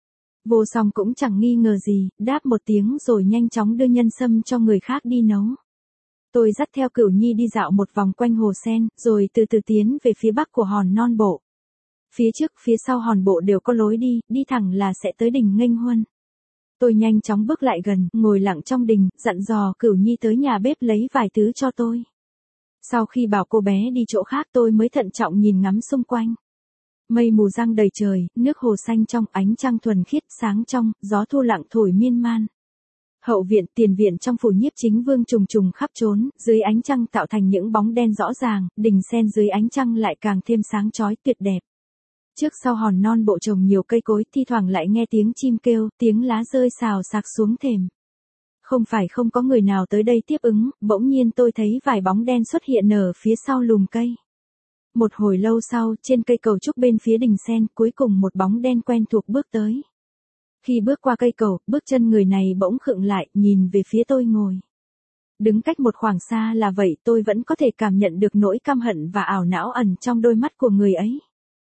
Vô song cũng chẳng nghi ngờ gì, đáp một tiếng rồi nhanh chóng đưa nhân sâm cho người khác đi nấu. Tôi dắt theo Cửu Nhi đi dạo một vòng quanh hồ sen, rồi từ từ tiến về phía bắc của hòn non bộ. Phía trước, phía sau hòn bộ đều có lối đi thẳng là sẽ tới đình Nghênh Huân. Tôi nhanh chóng bước lại gần, ngồi lặng trong đình, dặn dò Cửu Nhi tới nhà bếp lấy vài thứ cho tôi. Sau khi bảo cô bé đi chỗ khác tôi mới thận trọng nhìn ngắm xung quanh. Mây mù giăng đầy trời, nước hồ xanh trong, ánh trăng thuần khiết sáng trong, gió thu lặng thổi miên man. Hậu viện, tiền viện trong phủ Nhiếp Chính Vương trùng trùng khắp trốn, dưới ánh trăng tạo thành những bóng đen rõ ràng, đình sen dưới ánh trăng lại càng thêm sáng chói tuyệt đẹp. Trước sau hòn non bộ trồng nhiều cây cối, thi thoảng lại nghe tiếng chim kêu, tiếng lá rơi xào xạc xuống thềm. Không phải không có người nào tới đây tiếp ứng, bỗng nhiên tôi thấy vài bóng đen xuất hiện ở phía sau lùm cây. Một hồi lâu sau, trên cây cầu trúc bên phía đình sen, cuối cùng một bóng đen quen thuộc bước tới. Khi bước qua cây cầu, bước chân người này bỗng khựng lại, nhìn về phía tôi ngồi. Đứng cách một khoảng xa là vậy, tôi vẫn có thể cảm nhận được nỗi căm hận và ảo não ẩn trong đôi mắt của người ấy.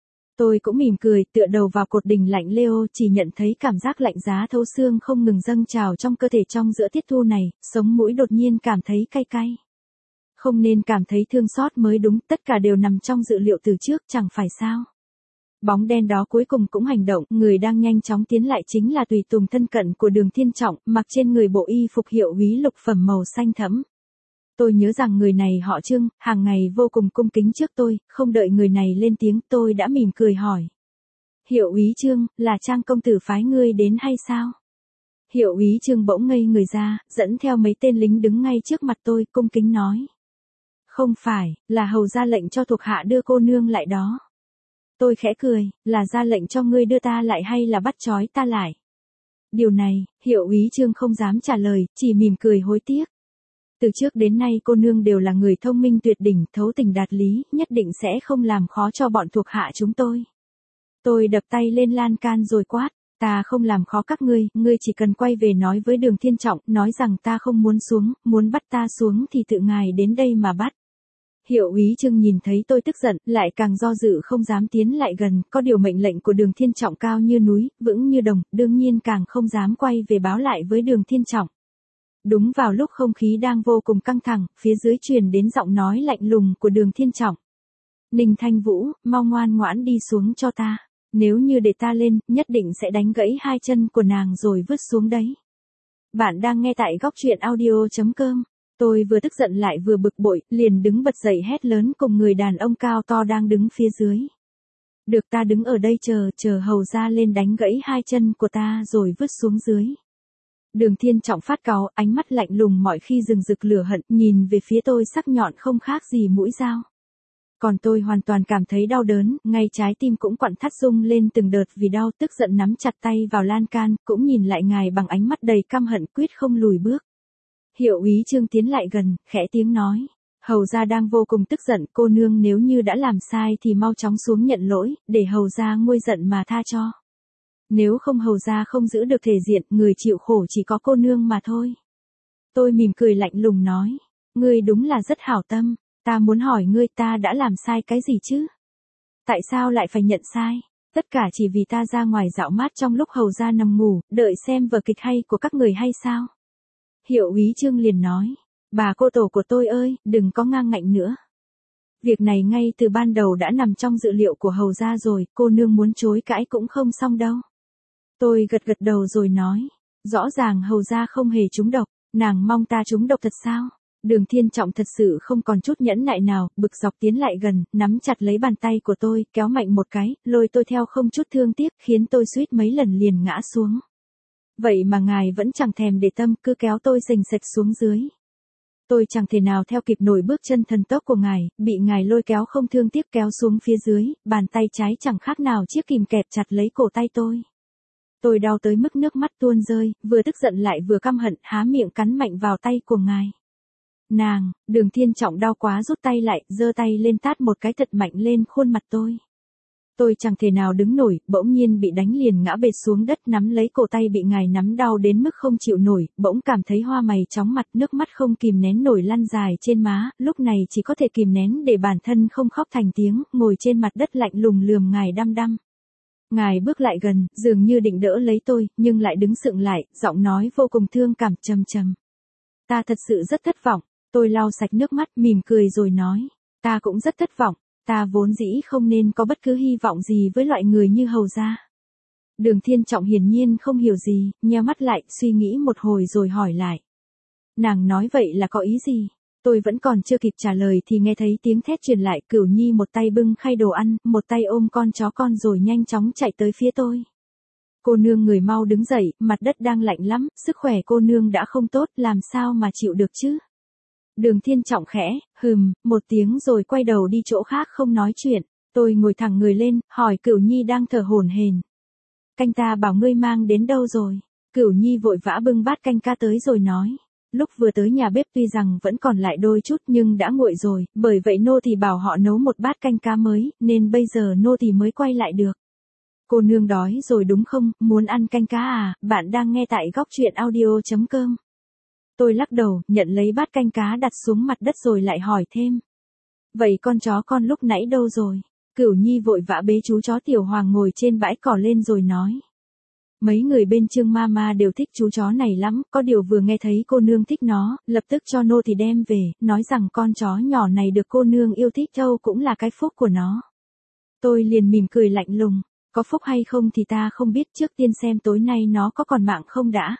Tôi cũng mỉm cười, tựa đầu vào cột đình lạnh leo, chỉ nhận thấy cảm giác lạnh giá thấu xương không ngừng dâng trào trong cơ thể. Trong giữa tiết thu này, sống mũi đột nhiên cảm thấy cay cay. Không nên cảm thấy thương xót mới đúng, tất cả đều nằm trong dự liệu từ trước, chẳng phải sao. Bóng đen đó cuối cùng cũng hành động, người đang nhanh chóng tiến lại chính là tùy tùng thân cận của Đường Thiên Trọng, mặc trên người bộ y phục hiệu úy lục phẩm màu xanh thẫm. Tôi nhớ rằng người này họ Trương, hàng ngày vô cùng cung kính trước tôi, không đợi người này lên tiếng tôi đã mỉm cười hỏi. Hiệu úy Trương, là Trang công tử phái ngươi đến hay sao? Hiệu úy Trương bỗng ngây người ra, dẫn theo mấy tên lính đứng ngay trước mặt tôi, cung kính nói. Không phải, là hầu ra lệnh cho thuộc hạ đưa cô nương lại đó. Tôi khẽ cười, là ra lệnh cho ngươi đưa ta lại hay là bắt trói ta lại? Điều này, Hiệu úy Trương không dám trả lời, chỉ mỉm cười hối tiếc. Từ trước đến nay cô nương đều là người thông minh tuyệt đỉnh, thấu tình đạt lý, nhất định sẽ không làm khó cho bọn thuộc hạ chúng tôi. Tôi đập tay lên lan can rồi quát, ta không làm khó các ngươi chỉ cần quay về nói với Đường Thiên Trọng, nói rằng ta không muốn xuống, muốn bắt ta xuống thì tự ngài đến đây mà bắt. Hiệu úy Trương nhìn thấy tôi tức giận, lại càng do dự không dám tiến lại gần, có điều mệnh lệnh của Đường Thiên Trọng cao như núi, vững như đồng, đương nhiên càng không dám quay về báo lại với Đường Thiên Trọng. Đúng vào lúc không khí đang vô cùng căng thẳng, phía dưới truyền đến giọng nói lạnh lùng của Đường Thiên Trọng. Ninh Thanh Vũ, mau ngoan ngoãn đi xuống cho ta. Nếu như để ta lên, nhất định sẽ đánh gãy hai chân của nàng rồi vứt xuống đấy. Bạn đang nghe tại góc truyện audio.com. Tôi vừa tức giận lại vừa bực bội, liền đứng bật dậy hét lớn cùng người đàn ông cao to đang đứng phía dưới. Được, ta đứng ở đây chờ hầu ra lên đánh gãy hai chân của ta rồi vứt xuống dưới. Đường Thiên Trọng phát cáu, ánh mắt lạnh lùng mọi khi rừng rực lửa hận, nhìn về phía tôi sắc nhọn không khác gì mũi dao. Còn tôi hoàn toàn cảm thấy đau đớn, ngay trái tim cũng quặn thắt rung lên từng đợt vì đau, tức giận nắm chặt tay vào lan can, cũng nhìn lại ngài bằng ánh mắt đầy căm hận quyết không lùi bước. Hiệu úy Trương tiến lại gần, khẽ tiếng nói. Hầu gia đang vô cùng tức giận, cô nương nếu như đã làm sai thì mau chóng xuống nhận lỗi, để hầu gia nguôi giận mà tha cho. Nếu không hầu gia không giữ được thể diện, người chịu khổ chỉ có cô nương mà thôi. Tôi mỉm cười lạnh lùng nói. Ngươi đúng là rất hảo tâm. Ta muốn hỏi ngươi ta đã làm sai cái gì chứ? Tại sao lại phải nhận sai? Tất cả chỉ vì ta ra ngoài dạo mát trong lúc hầu gia nằm ngủ, đợi xem vở kịch hay của các người hay sao? Hiệu úy Trương liền nói. Bà cô tổ của tôi ơi, đừng có ngang ngạnh nữa. Việc này ngay từ ban đầu đã nằm trong dự liệu của hầu gia rồi, cô nương muốn chối cãi cũng không xong đâu. Tôi gật gật đầu rồi nói. Rõ ràng hầu gia không hề trúng độc, nàng mong ta trúng độc thật sao? Đường Thiên Trọng thật sự không còn chút nhẫn nại nào, bực dọc tiến lại gần, nắm chặt lấy bàn tay của tôi, kéo mạnh một cái, lôi tôi theo không chút thương tiếc, khiến tôi suýt mấy lần liền ngã xuống. Vậy mà ngài vẫn chẳng thèm để tâm, cứ kéo tôi rình rịch xuống dưới. Tôi chẳng thể nào theo kịp nổi bước chân thần tốc của ngài, bị ngài lôi kéo không thương tiếc kéo xuống phía dưới, bàn tay trái chẳng khác nào chiếc kìm kẹp chặt lấy cổ tay tôi. Tôi đau tới mức nước mắt tuôn rơi, vừa tức giận lại vừa căm hận, há miệng cắn mạnh vào tay của ngài. Nàng, Đường Thiên Trọng đau quá rút tay lại, giơ tay lên tát một cái thật mạnh lên khuôn mặt tôi. Tôi chẳng thể nào đứng nổi, bỗng nhiên bị đánh liền ngã bệt xuống đất, nắm lấy cổ tay bị ngài nắm đau đến mức không chịu nổi, bỗng cảm thấy hoa mày chóng mặt, nước mắt không kìm nén nổi lăn dài trên má, lúc này chỉ có thể kìm nén để bản thân không khóc thành tiếng, ngồi trên mặt đất lạnh lùng lườm ngài đăm đăm. Ngài bước lại gần, dường như định đỡ lấy tôi, nhưng lại đứng sững lại, giọng nói vô cùng thương cảm trầm trầm. Ta thật sự rất thất vọng. Tôi lau sạch nước mắt, mỉm cười rồi nói. Ta cũng rất thất vọng, ta vốn dĩ không nên có bất cứ hy vọng gì với loại người như hầu gia. Đường Thiên Trọng hiển nhiên không hiểu gì, nheo mắt lại, suy nghĩ một hồi rồi hỏi lại. Nàng nói vậy là có ý gì? Tôi vẫn còn chưa kịp trả lời thì nghe thấy tiếng thét truyền lại, Cửu Nhi một tay bưng khay đồ ăn, một tay ôm con chó con rồi nhanh chóng chạy tới phía tôi. Cô nương người mau đứng dậy, mặt đất đang lạnh lắm, sức khỏe cô nương đã không tốt, làm sao mà chịu được chứ? Đường Thiên Trọng khẽ, một tiếng rồi quay đầu đi chỗ khác không nói chuyện. Tôi ngồi thẳng người lên, hỏi Cửu Nhi đang thở hổn hển. Canh ta bảo ngươi mang đến đâu rồi? Cửu Nhi vội vã bưng bát canh cá tới rồi nói. Lúc vừa tới nhà bếp tuy rằng vẫn còn lại đôi chút nhưng đã nguội rồi, bởi vậy nô tỳ bảo họ nấu một bát canh cá mới, nên bây giờ nô tỳ mới quay lại được. Cô nương đói rồi đúng không, muốn ăn canh cá à? Bạn đang nghe tại góc truyện audio.com. Tôi lắc đầu, nhận lấy bát canh cá đặt xuống mặt đất rồi lại hỏi thêm. Vậy con chó con lúc nãy đâu rồi? Cửu Nhi vội vã bế chú chó Tiểu Hoàng ngồi trên bãi cỏ lên rồi nói. Mấy người bên Trương Mama đều thích chú chó này lắm, có điều vừa nghe thấy cô nương thích nó, lập tức cho nô thì đem về, nói rằng con chó nhỏ này được cô nương yêu thích đâu cũng là cái phúc của nó. Tôi liền mỉm cười lạnh lùng, có phúc hay không thì ta không biết, trước tiên xem tối nay nó có còn mạng không đã.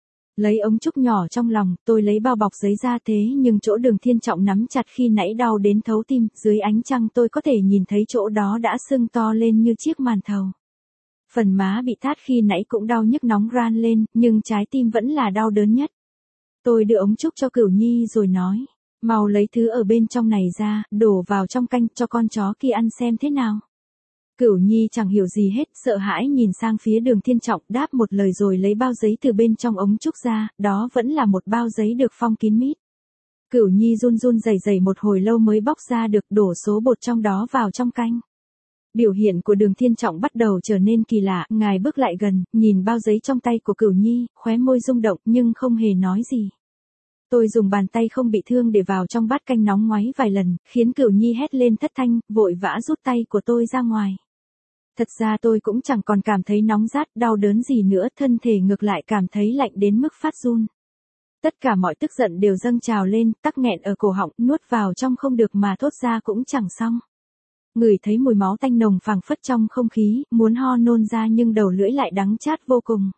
Lấy ống trúc nhỏ trong lòng, tôi lấy bao bọc giấy ra thế nhưng chỗ Đường Thiên Trọng nắm chặt khi nãy đau đến thấu tim, dưới ánh trăng tôi có thể nhìn thấy chỗ đó đã sưng to lên như chiếc màn thầu. Phần má bị tát khi nãy cũng đau nhức nóng ran lên, nhưng trái tim vẫn là đau đớn nhất. Tôi đưa ống trúc cho Cửu Nhi rồi nói, mau lấy thứ ở bên trong này ra, đổ vào trong canh cho con chó kia ăn xem thế nào. Cửu Nhi chẳng hiểu gì hết, sợ hãi nhìn sang phía Đường Thiên Trọng, đáp một lời rồi lấy bao giấy từ bên trong ống trúc ra, đó vẫn là một bao giấy được phong kín mít. Cửu Nhi run run rẩy rẩy một hồi lâu mới bóc ra được, đổ số bột trong đó vào trong canh. Biểu hiện của Đường Thiên Trọng bắt đầu trở nên kỳ lạ, ngài bước lại gần, nhìn bao giấy trong tay của Cửu Nhi, khóe môi rung động nhưng không hề nói gì. Tôi dùng bàn tay không bị thương để vào trong bát canh nóng ngoáy vài lần, khiến Cửu Nhi hét lên thất thanh, vội vã rút tay của tôi ra ngoài. Thật ra tôi cũng chẳng còn cảm thấy nóng rát, đau đớn gì nữa, thân thể ngược lại cảm thấy lạnh đến mức phát run. Tất cả mọi tức giận đều dâng trào lên, tắc nghẹn ở cổ họng, nuốt vào trong không được mà thốt ra cũng chẳng xong. Ngửi thấy mùi máu tanh nồng phảng phất trong không khí, muốn ho nôn ra nhưng đầu lưỡi lại đắng chát vô cùng.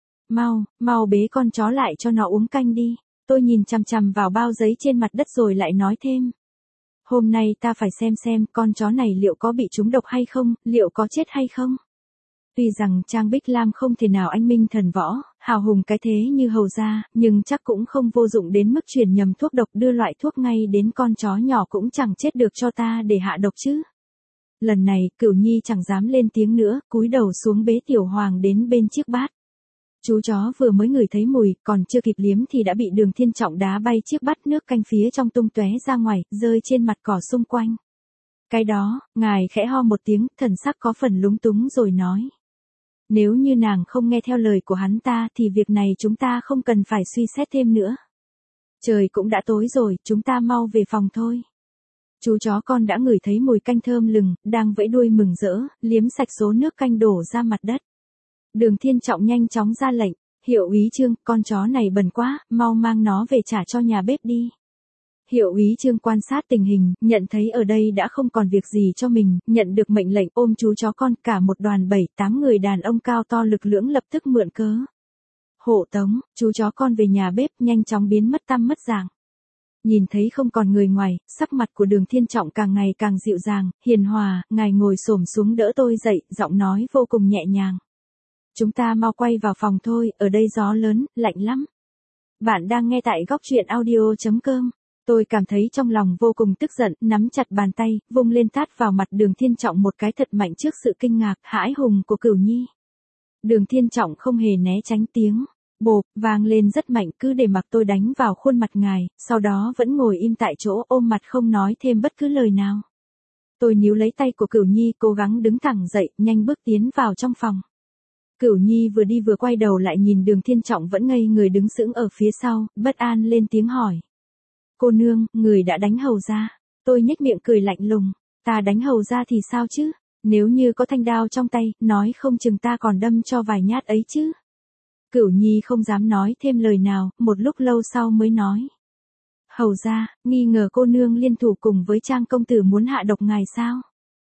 Mau bế con chó lại cho nó uống canh đi. Tôi nhìn chằm chằm vào bao giấy trên mặt đất rồi lại nói thêm. Hôm nay ta phải xem con chó này liệu có bị trúng độc hay không, liệu có chết hay không. Tuy rằng Trang Bích Lam không thể nào anh minh thần võ, hào hùng cái thế như Hầu gia, nhưng chắc cũng không vô dụng đến mức truyền nhầm thuốc độc, đưa loại thuốc ngay đến con chó nhỏ cũng chẳng chết được cho ta để hạ độc chứ. Lần này, Cửu Nhi chẳng dám lên tiếng nữa, cúi đầu xuống bế Tiểu Hoàng đến bên chiếc bát. Chú chó vừa mới ngửi thấy mùi, còn chưa kịp liếm thì đã bị Đường Thiên Trọng đá bay chiếc bát nước canh phía trong tung tóe ra ngoài, rơi trên mặt cỏ xung quanh. Cái đó, ngài khẽ ho một tiếng, thần sắc có phần lúng túng rồi nói. Nếu như nàng không nghe theo lời của hắn ta thì việc này chúng ta không cần phải suy xét thêm nữa. Trời cũng đã tối rồi, chúng ta mau về phòng thôi. Chú chó con đã ngửi thấy mùi canh thơm lừng, đang vẫy đuôi mừng rỡ, liếm sạch số nước canh đổ ra mặt đất. Đường Thiên Trọng nhanh chóng ra lệnh, Hiệu úy Trương, con chó này bẩn quá, mau mang nó về trả cho nhà bếp đi. Hiệu úy Trương quan sát tình hình, nhận thấy ở đây đã không còn việc gì cho mình, nhận được mệnh lệnh ôm chú chó con, cả một đoàn 7-8 người đàn ông cao to lực lưỡng lập tức mượn cớ. Hộ tống, chú chó con về nhà bếp, nhanh chóng biến mất tăm mất dạng. Nhìn thấy không còn người ngoài, sắc mặt của Đường Thiên Trọng càng ngày càng dịu dàng, hiền hòa, ngài ngồi xổm xuống đỡ tôi dậy, giọng nói vô cùng nhẹ nhàng. Chúng ta mau quay vào phòng thôi, ở đây gió lớn, lạnh lắm. Bạn đang nghe tại góc truyện audio.com. Tôi cảm thấy trong lòng vô cùng tức giận, nắm chặt bàn tay, vung lên tát vào mặt Đường Thiên Trọng một cái thật mạnh trước sự kinh ngạc, hãi hùng của Cửu Nhi. Đường Thiên Trọng không hề né tránh, tiếng bộp vang lên rất mạnh, cứ để mặc tôi đánh vào khuôn mặt ngài, sau đó vẫn ngồi im tại chỗ ôm mặt không nói thêm bất cứ lời nào. Tôi níu lấy tay của Cửu Nhi, cố gắng đứng thẳng dậy, nhanh bước tiến vào trong phòng. Cửu Nhi vừa đi vừa quay đầu lại nhìn Đường Thiên Trọng vẫn ngây người đứng sững ở phía sau, bất an lên tiếng hỏi. Cô nương, người đã đánh Hầu gia. Tôi nhếch miệng cười lạnh lùng. Ta đánh Hầu gia thì sao chứ? Nếu như có thanh đao trong tay, nói không chừng ta còn đâm cho vài nhát ấy chứ. Cửu Nhi không dám nói thêm lời nào, một lúc lâu sau mới nói. Hầu gia, nghi ngờ cô nương liên thủ cùng với Trang công tử muốn hạ độc ngài sao?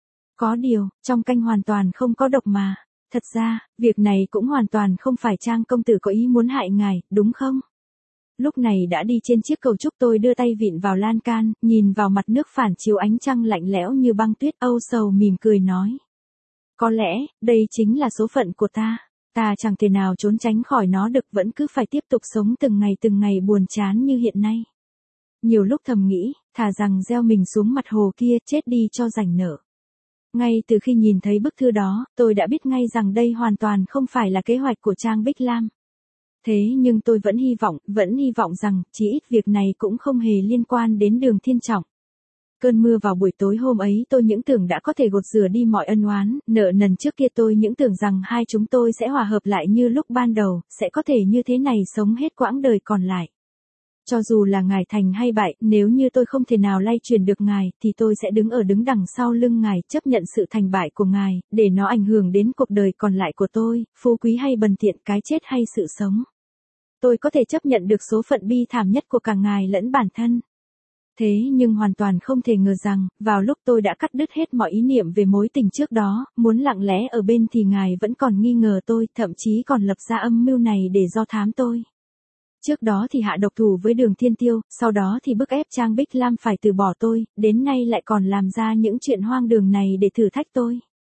Có điều, trong canh hoàn toàn không có độc mà. Thật ra, việc này cũng hoàn toàn không phải Trang công tử có ý muốn hại ngài, đúng không? Lúc này đã đi trên chiếc cầu trúc, tôi đưa tay vịn vào lan can, nhìn vào mặt nước phản chiếu ánh trăng lạnh lẽo như băng tuyết, âu sầu mỉm cười nói. Có lẽ, đây chính là số phận của ta. Ta chẳng thể nào trốn tránh khỏi nó được, vẫn cứ phải tiếp tục sống từng ngày buồn chán như hiện nay. Nhiều lúc thầm nghĩ, thà rằng gieo mình xuống mặt hồ kia chết đi cho rảnh nợ. Ngay từ khi nhìn thấy bức thư đó, tôi đã biết ngay rằng đây hoàn toàn không phải là kế hoạch của Trang Bích Lam. Thế nhưng tôi vẫn hy vọng rằng, chỉ ít việc này cũng không hề liên quan đến Đường Thiên Trọng. Cơn mưa vào buổi tối hôm ấy tôi những tưởng đã có thể gột rửa đi mọi ân oán, nợ nần trước kia, tôi những tưởng rằng hai chúng tôi sẽ hòa hợp lại như lúc ban đầu, sẽ có thể như thế này sống hết quãng đời còn lại. Cho dù là ngài thành hay bại, nếu như tôi không thể nào lay truyền được ngài, thì tôi sẽ đứng đằng sau lưng ngài, chấp nhận sự thành bại của ngài, để nó ảnh hưởng đến cuộc đời còn lại của tôi, phú quý hay bần tiện, cái chết hay sự sống. Tôi có thể chấp nhận được số phận bi thảm nhất của cả ngài lẫn bản thân. Thế nhưng hoàn toàn không thể ngờ rằng, vào lúc tôi đã cắt đứt hết mọi ý niệm về mối tình trước đó, muốn lặng lẽ ở bên thì ngài vẫn còn nghi ngờ tôi, thậm chí còn lập ra âm mưu này để do thám tôi. Trước đó thì hạ độc thủ với Đường Thiên Tiêu, sau đó thì bức ép Trang Bích Lam phải từ bỏ tôi, đến nay lại còn làm ra những chuyện hoang đường này để thử thách tôi.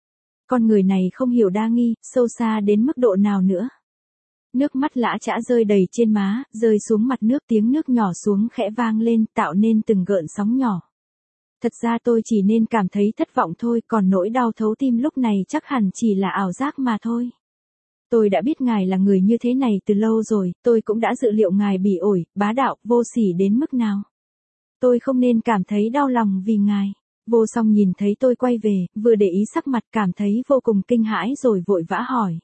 Con người này không hiểu đa nghi, sâu xa đến mức độ nào nữa. Nước mắt lã chã rơi đầy trên má, rơi xuống mặt nước, tiếng nước nhỏ xuống khẽ vang lên, tạo nên từng gợn sóng nhỏ. Thật ra tôi chỉ nên cảm thấy thất vọng thôi, còn nỗi đau thấu tim lúc này chắc hẳn chỉ là ảo giác mà thôi. Tôi đã biết ngài là người như thế này từ lâu rồi, tôi cũng đã dự liệu ngài bỉ ổi, bá đạo, vô sỉ đến mức nào. Tôi không nên cảm thấy đau lòng vì ngài. Vô Song nhìn thấy tôi quay về, vừa để ý sắc mặt cảm thấy vô cùng kinh hãi rồi vội vã hỏi.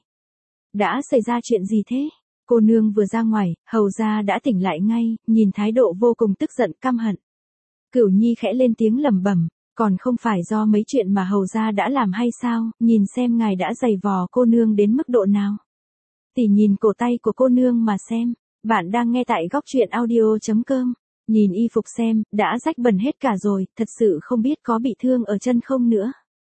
Đã xảy ra chuyện gì thế? Cô nương vừa ra ngoài, hầu gia đã tỉnh lại ngay, nhìn thái độ vô cùng tức giận căm hận. Cửu Nhi khẽ lên tiếng lẩm bẩm, còn không phải do mấy chuyện mà hầu gia đã làm hay sao, nhìn xem ngài đã giày vò cô nương đến mức độ nào. Tỷ nhìn cổ tay của cô nương mà xem, bạn đang nghe tại góc truyện audio.com. Nhìn y phục xem, đã rách bẩn hết cả rồi, thật sự không biết có bị thương ở chân không nữa.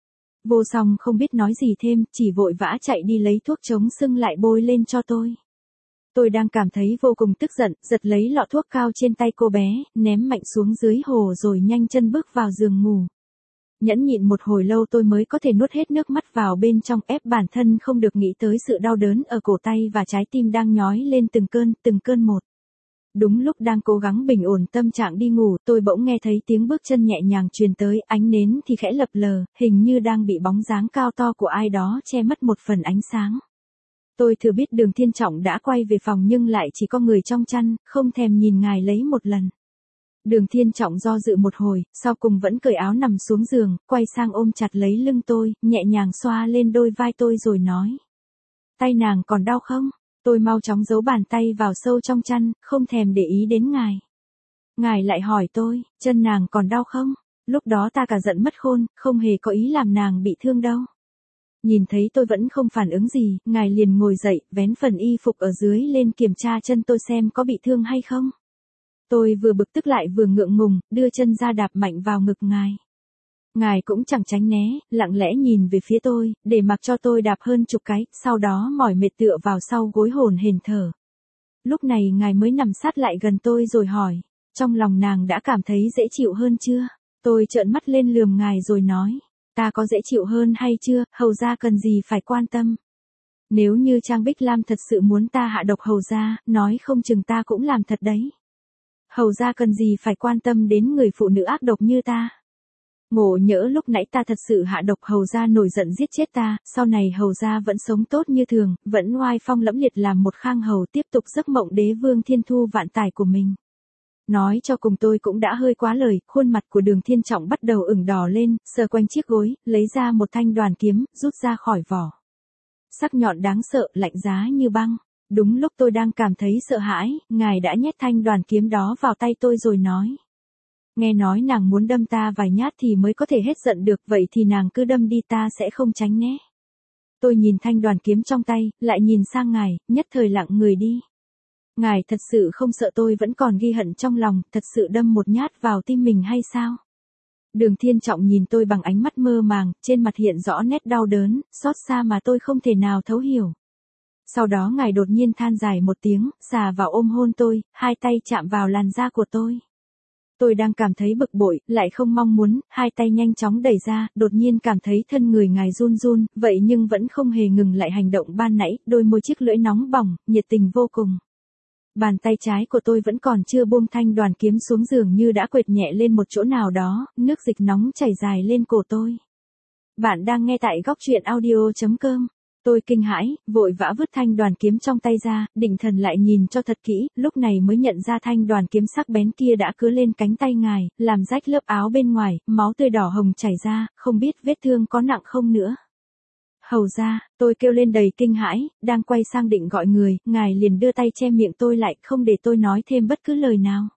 Vô Song không biết nói gì thêm, chỉ vội vã chạy đi lấy thuốc chống sưng lại bôi lên cho tôi. Tôi đang cảm thấy vô cùng tức giận, giật lấy lọ thuốc cao trên tay cô bé, ném mạnh xuống dưới hồ rồi nhanh chân bước vào giường ngủ. Nhẫn nhịn một hồi lâu tôi mới có thể nuốt hết nước mắt vào bên trong, ép bản thân không được nghĩ tới sự đau đớn ở cổ tay và trái tim đang nhói lên từng cơn một. Đúng lúc đang cố gắng bình ổn tâm trạng đi ngủ, tôi bỗng nghe thấy tiếng bước chân nhẹ nhàng truyền tới, ánh nến thì khẽ lập lờ, hình như đang bị bóng dáng cao to của ai đó che mất một phần ánh sáng. Tôi thừa biết Đường Thiên Trọng đã quay về phòng nhưng lại chỉ có người trong chăn, không thèm nhìn ngài lấy một lần. Đường Thiên Trọng do dự một hồi, sau cùng vẫn cởi áo nằm xuống giường, quay sang ôm chặt lấy lưng tôi, nhẹ nhàng xoa lên đôi vai tôi rồi nói. Tay nàng còn đau không? Tôi mau chóng giấu bàn tay vào sâu trong chăn, không thèm để ý đến ngài. Ngài lại hỏi tôi, chân nàng còn đau không? Lúc đó ta cả giận mất khôn, không hề có ý làm nàng bị thương đâu. Nhìn thấy tôi vẫn không phản ứng gì, ngài liền ngồi dậy, vén phần y phục ở dưới lên kiểm tra chân tôi xem có bị thương hay không. Tôi vừa bực tức lại vừa ngượng ngùng, đưa chân ra đạp mạnh vào ngực ngài. Ngài cũng chẳng tránh né, lặng lẽ nhìn về phía tôi, để mặc cho tôi đạp hơn chục cái, sau đó mỏi mệt tựa vào sau gối hổn hển thở. Lúc này ngài mới nằm sát lại gần tôi rồi hỏi, trong lòng nàng đã cảm thấy dễ chịu hơn chưa? Tôi trợn mắt lên lườm ngài rồi nói, ta có dễ chịu hơn hay chưa, hầu gia cần gì phải quan tâm. Nếu như Trang Bích Lam thật sự muốn ta hạ độc hầu gia, nói không chừng ta cũng làm thật đấy. Hầu gia cần gì phải quan tâm đến người phụ nữ ác độc như ta. Ngộ nhỡ lúc nãy ta thật sự hạ độc hầu gia nổi giận giết chết ta, sau này hầu gia vẫn sống tốt như thường, vẫn oai phong lẫm liệt làm một khang hầu tiếp tục giấc mộng đế vương thiên thu vạn tài của mình. Nói cho cùng tôi cũng đã hơi quá lời, khuôn mặt của Đường Thiên Trọng bắt đầu ửng đỏ lên, sờ quanh chiếc gối, lấy ra một thanh đoàn kiếm, rút ra khỏi vỏ. Sắc nhọn đáng sợ, lạnh giá như băng. Đúng lúc tôi đang cảm thấy sợ hãi, ngài đã nhét thanh đoàn kiếm đó vào tay tôi rồi nói. Nghe nói nàng muốn đâm ta vài nhát thì mới có thể hết giận được, vậy thì nàng cứ đâm đi, ta sẽ không tránh né. Tôi nhìn thanh đoàn kiếm trong tay, lại nhìn sang ngài, nhất thời lặng người đi. Ngài thật sự không sợ tôi vẫn còn ghi hận trong lòng, thật sự đâm một nhát vào tim mình hay sao? Đường Thiên Trọng nhìn tôi bằng ánh mắt mơ màng, trên mặt hiện rõ nét đau đớn, xót xa mà tôi không thể nào thấu hiểu. Sau đó ngài đột nhiên than dài một tiếng, xà vào ôm hôn tôi, hai tay chạm vào làn da của tôi. Tôi đang cảm thấy bực bội, lại không mong muốn, hai tay nhanh chóng đẩy ra, đột nhiên cảm thấy thân người ngài run run, vậy nhưng vẫn không hề ngừng lại hành động ban nãy, đôi môi chiếc lưỡi nóng bỏng, nhiệt tình vô cùng. Bàn tay trái của tôi vẫn còn chưa buông thanh đoàn kiếm xuống giường như đã quệt nhẹ lên một chỗ nào đó, nước dịch nóng chảy dài lên cổ tôi. Bạn đang nghe tại góc truyện audio.com. Tôi kinh hãi, vội vã vứt thanh đoàn kiếm trong tay ra, định thần lại nhìn cho thật kỹ, lúc này mới nhận ra thanh đoàn kiếm sắc bén kia đã cứa lên cánh tay ngài, làm rách lớp áo bên ngoài, máu tươi đỏ hồng chảy ra, không biết vết thương có nặng không nữa. Hầu ra, tôi kêu lên đầy kinh hãi, đang quay sang định gọi người, ngài liền đưa tay che miệng tôi lại, không để tôi nói thêm bất cứ lời nào.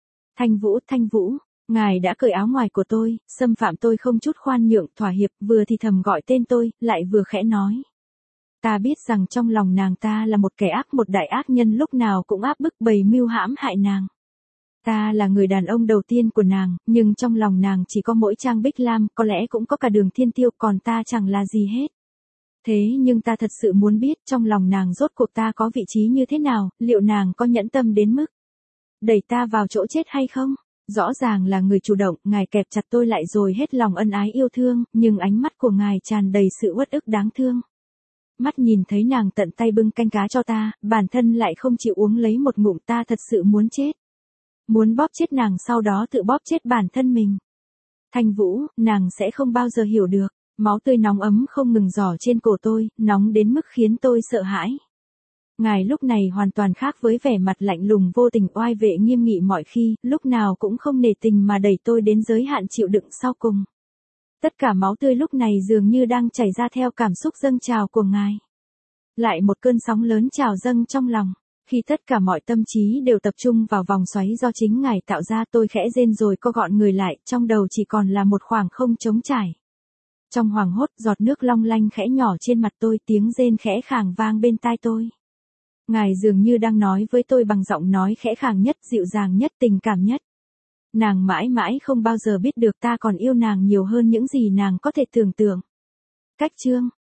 Thanh Vũ, ngài đã cởi áo ngoài của tôi, xâm phạm tôi không chút khoan nhượng, thỏa hiệp, vừa thì thầm gọi tên tôi, lại vừa khẽ nói. Ta biết rằng trong lòng nàng ta là một kẻ ác, một đại ác nhân lúc nào cũng áp bức bày mưu hãm hại nàng. Ta là người đàn ông đầu tiên của nàng, nhưng trong lòng nàng chỉ có mỗi Trang Bích Lam, có lẽ cũng có cả Đường Thiên Tiêu, còn ta chẳng là gì hết. Thế nhưng ta thật sự muốn biết trong lòng nàng rốt cuộc ta có vị trí như thế nào, liệu nàng có nhẫn tâm đến mức đẩy ta vào chỗ chết hay không? Rõ ràng là người chủ động, ngài kẹp chặt tôi lại rồi hết lòng ân ái yêu thương, nhưng ánh mắt của ngài tràn đầy sự uất ức đáng thương. Mắt nhìn thấy nàng tận tay bưng canh cá cho ta, bản thân lại không chịu uống lấy một ngụm, ta thật sự muốn chết. Muốn bóp chết nàng sau đó tự bóp chết bản thân mình. Thanh Vũ, nàng sẽ không bao giờ hiểu được. Máu tươi nóng ấm không ngừng rỏ trên cổ tôi, nóng đến mức khiến tôi sợ hãi. Ngài lúc này hoàn toàn khác với vẻ mặt lạnh lùng vô tình oai vệ nghiêm nghị mọi khi, lúc nào cũng không nể tình mà đẩy tôi đến giới hạn chịu đựng sau cùng. Tất cả máu tươi lúc này dường như đang chảy ra theo cảm xúc dâng trào của ngài. Lại một cơn sóng lớn trào dâng trong lòng. Khi tất cả mọi tâm trí đều tập trung vào vòng xoáy do chính ngài tạo ra, tôi khẽ rên rồi co gọn người lại, trong đầu chỉ còn là một khoảng không trống trải. Trong hoảng hốt, giọt nước long lanh khẽ nhỏ trên mặt tôi, tiếng rên khẽ khàng vang bên tai tôi. Ngài dường như đang nói với tôi bằng giọng nói khẽ khàng nhất, dịu dàng nhất, tình cảm nhất. Nàng mãi mãi không bao giờ biết được ta còn yêu nàng nhiều hơn những gì nàng có thể tưởng tượng. Cách chương